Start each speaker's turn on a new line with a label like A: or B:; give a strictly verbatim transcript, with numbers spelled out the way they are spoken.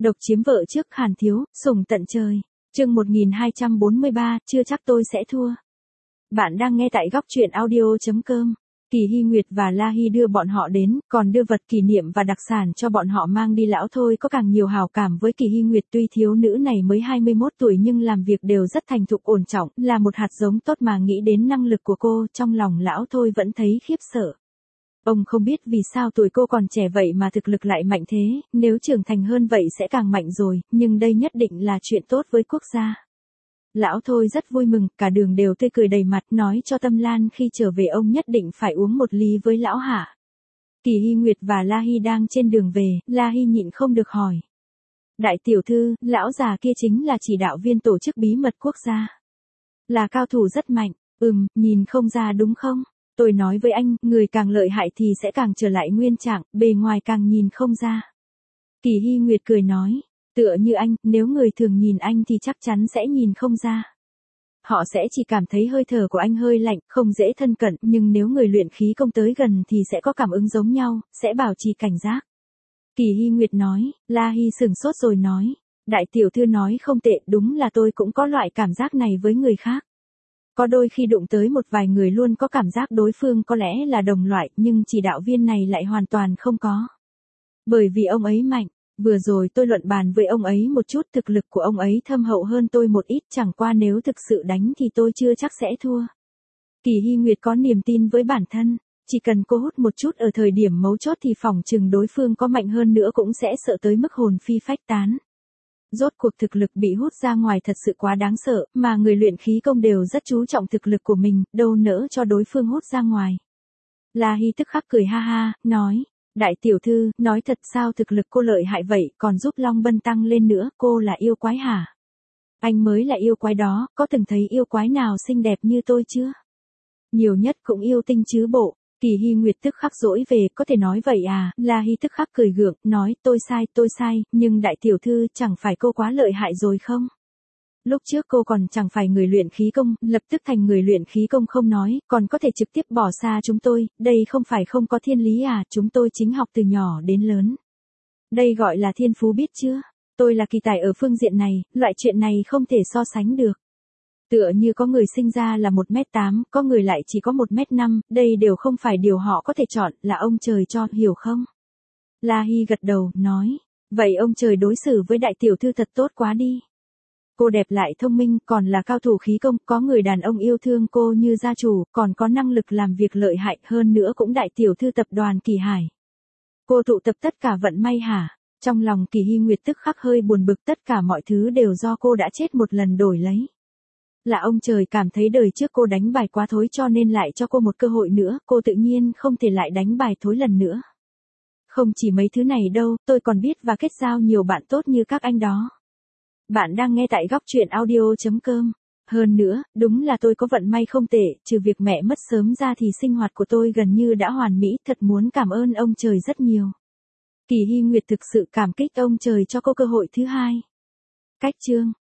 A: Độc chiếm vợ trước Hàn Thiếu, sủng tận trời. Chương một nghìn hai trăm bốn mươi ba, chưa chắc tôi sẽ thua. Bạn đang nghe tại góc truyện audio chấm com. Kỳ Hy Nguyệt và La Hy đưa bọn họ đến, còn đưa vật kỷ niệm và đặc sản cho bọn họ mang đi. Lão Thôi có càng nhiều hào cảm với Kỳ Hy Nguyệt, tuy thiếu nữ này mới hai mươi mốt tuổi nhưng làm việc đều rất thành thục ổn trọng, là một hạt giống tốt mà nghĩ đến năng lực của cô, trong lòng lão Thôi vẫn thấy khiếp sợ. Ông không biết vì sao tuổi cô còn trẻ vậy mà thực lực lại mạnh thế, nếu trưởng thành hơn vậy sẽ càng mạnh rồi, nhưng đây nhất định là chuyện tốt với quốc gia. Lão Thôi rất vui mừng, cả đường đều tươi cười đầy mặt, nói cho Tâm Lan khi trở về ông nhất định phải uống một ly với lão Hạ. Kỳ Hy Nguyệt và La Hy đang trên đường về, La Hy nhịn không được hỏi. Đại tiểu thư, lão già kia chính là chỉ đạo viên tổ chức bí mật quốc gia. Là cao thủ rất mạnh, ừm, nhìn không ra đúng không? Tôi nói với anh, người càng lợi hại thì sẽ càng trở lại nguyên trạng, bề ngoài càng nhìn không ra. Kỳ Hy Nguyệt cười nói. Tựa như anh, nếu người thường nhìn anh thì chắc chắn sẽ nhìn không ra. Họ sẽ chỉ cảm thấy hơi thở của anh hơi lạnh, không dễ thân cận, nhưng nếu người luyện khí công tới gần thì sẽ có cảm ứng giống nhau, sẽ bảo trì cảnh giác. Kỳ Hy Nguyệt nói, La Hy sửng sốt rồi nói, đại tiểu thư nói không tệ, đúng là tôi cũng có loại cảm giác này với người khác. Có đôi khi đụng tới một vài người luôn có cảm giác đối phương có lẽ là đồng loại, nhưng chỉ đạo viên này lại hoàn toàn không có. Bởi vì ông ấy mạnh. Vừa rồi tôi luận bàn với ông ấy một chút, thực lực của ông ấy thâm hậu hơn tôi một ít, chẳng qua nếu thực sự đánh thì tôi chưa chắc sẽ thua. Kỳ Hy Nguyệt có niềm tin với bản thân, chỉ cần cô hút một chút ở thời điểm mấu chốt thì phỏng chừng đối phương có mạnh hơn nữa cũng sẽ sợ tới mức hồn phi phách tán. Rốt cuộc thực lực bị hút ra ngoài thật sự quá đáng sợ, mà người luyện khí công đều rất chú trọng thực lực của mình, đâu nỡ cho đối phương hút ra ngoài. La Hy tức khắc cười ha ha, nói. Đại tiểu thư, nói thật sao thực lực cô lợi hại vậy, còn giúp Long Bân tăng lên nữa, cô là yêu quái hả? Anh mới là yêu quái đó, có từng thấy yêu quái nào xinh đẹp như tôi chưa? Nhiều nhất cũng yêu tinh chứ bộ. Kỳ Hy Nguyệt tức khắc dỗi về, có thể nói vậy à? La Hy tức khắc cười gượng, nói, tôi sai, tôi sai, nhưng đại tiểu thư, chẳng phải cô quá lợi hại rồi không? Lúc trước cô còn chẳng phải người luyện khí công, lập tức thành người luyện khí công không nói, còn có thể trực tiếp bỏ xa chúng tôi, đây không phải không có thiên lý à, chúng tôi chính học từ nhỏ đến lớn. Đây gọi là thiên phú biết chưa? Tôi là kỳ tài ở phương diện này, loại chuyện này không thể so sánh được. Tựa như có người sinh ra là một mét tám, có người lại chỉ có một mét năm, đây đều không phải điều họ có thể chọn, là ông trời cho, hiểu không? La Hy gật đầu, nói, vậy ông trời đối xử với đại tiểu thư thật tốt quá đi. Cô đẹp lại thông minh, còn là cao thủ khí công, có người đàn ông yêu thương cô như gia chủ, còn có năng lực làm việc lợi hại hơn nữa cũng đại tiểu thư tập đoàn Kỳ Hải. Cô tụ tập tất cả vận may hả? Trong lòng Kỳ Hy Nguyệt tức khắc hơi buồn bực, tất cả mọi thứ đều do cô đã chết một lần đổi lấy. Là ông trời cảm thấy đời trước cô đánh bài quá thối cho nên lại cho cô một cơ hội nữa, cô tự nhiên không thể lại đánh bài thối lần nữa. Không chỉ mấy thứ này đâu, tôi còn biết và kết giao nhiều bạn tốt như các anh đó. Bạn đang nghe tại góc truyện audio chấm com. Hơn nữa, đúng là tôi có vận may không tệ, trừ việc mẹ mất sớm ra thì sinh hoạt của tôi gần như đã hoàn mỹ, thật muốn cảm ơn ông trời rất nhiều. Kỳ Hy Nguyệt thực sự cảm kích ông trời cho cô cơ hội thứ hai. Cách chương